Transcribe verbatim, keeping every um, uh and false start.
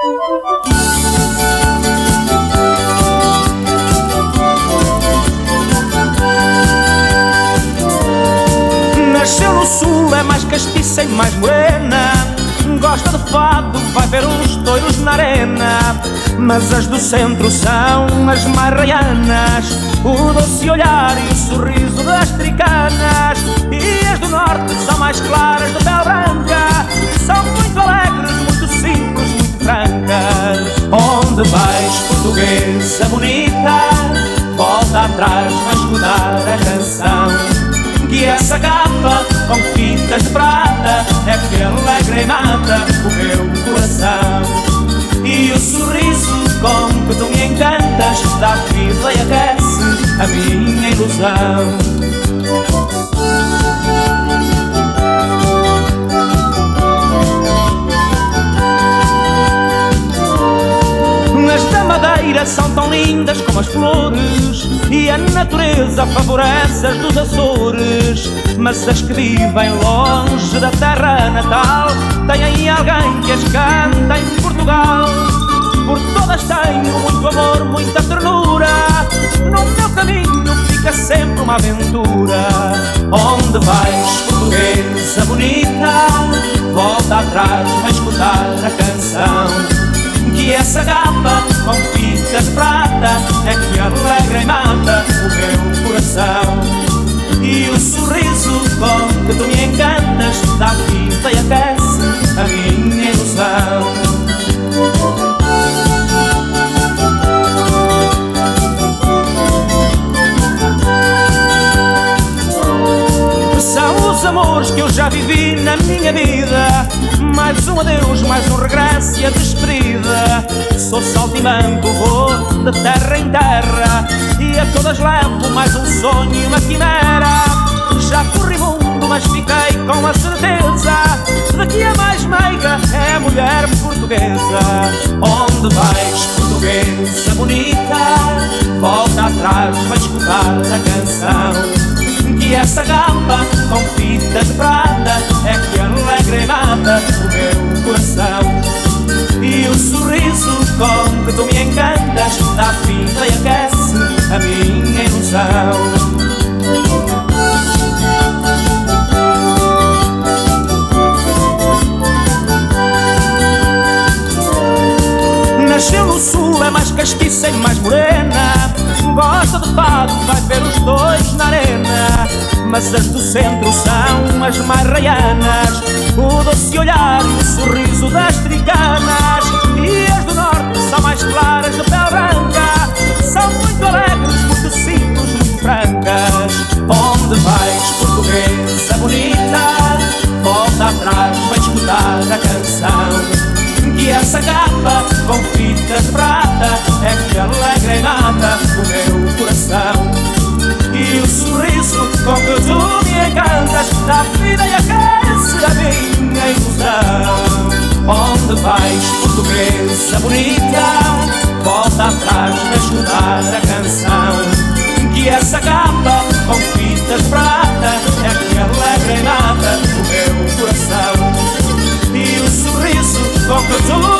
Nasceu no sul, é mais castiça e mais morena. Gosta de fado, vai ver os touros na arena. Mas as do centro são as mais raianas, o doce olhar e o sorriso das tricanas. E as do norte são mais claras, de pele branca. São muito alegres, muito simples, muito francas. Onde vais, portuguesa bonita? Volta atrás, vai escutar a canção. Que essa capa com fitas de prata é que alegra e mata o meu coração. E o sorriso com que tu me encantas dá vida e aquece a minha ilusão. As da Madeira são tão lindas como as flores, e a natureza favorece as dos Açores. Mas as que vivem longe da terra natal têm alguém que as canta em Portugal. Por todas tenho muito amor, muita ternura. No meu caminho fica sempre uma aventura. Onde vais, portuguesa bonita? Volta atrás, vai escutar a canção. Que essa capa com fitas de prata é que alegra e mata o meu coração. E o sorriso com que tu me encantas dá vida e aquece a minha ilusão. São os amores que eu já vivi na minha vida, mais um adeus, mais um regresso e a despedida. Sou saltimbanco, vou de terra em terra, e a todas levo mais um sonho e uma quimera. Já corri mundo, mas fiquei com a certeza de que a mais meiga é a mulher portuguesa. Onde vais, portuguesa bonita? Volta atrás, vai escutar a canção. Que essa capa com fita de prata é que alegra e mata o meu coração. E o sorriso com que tu me encantas dá vida e aquece a minha ilusão. Nasceu no sul, é mais castiça e mais morena. Gosta de fado, vai ver os dois na arena. Mas as do centro são as mais raianas, o doce olhar e o sorriso das tricanas. E as do norte são mais claras, de pele branca. São muito alegres, muito simples, muito francas. Onde vais, portuguesa bonita? Volta atrás, vai escutar a canção. Que essa capa com fitas de prata é que alegra e mata o meu coração. E o sorriso com que tu me encantas dá vida e aquece a minha ilusão. Onde vais, portuguesa bonita? Volta atrás para escutar a canção. Que essa capa com fitas de prata é que alegra e mata o meu coração. E o sorriso com que tu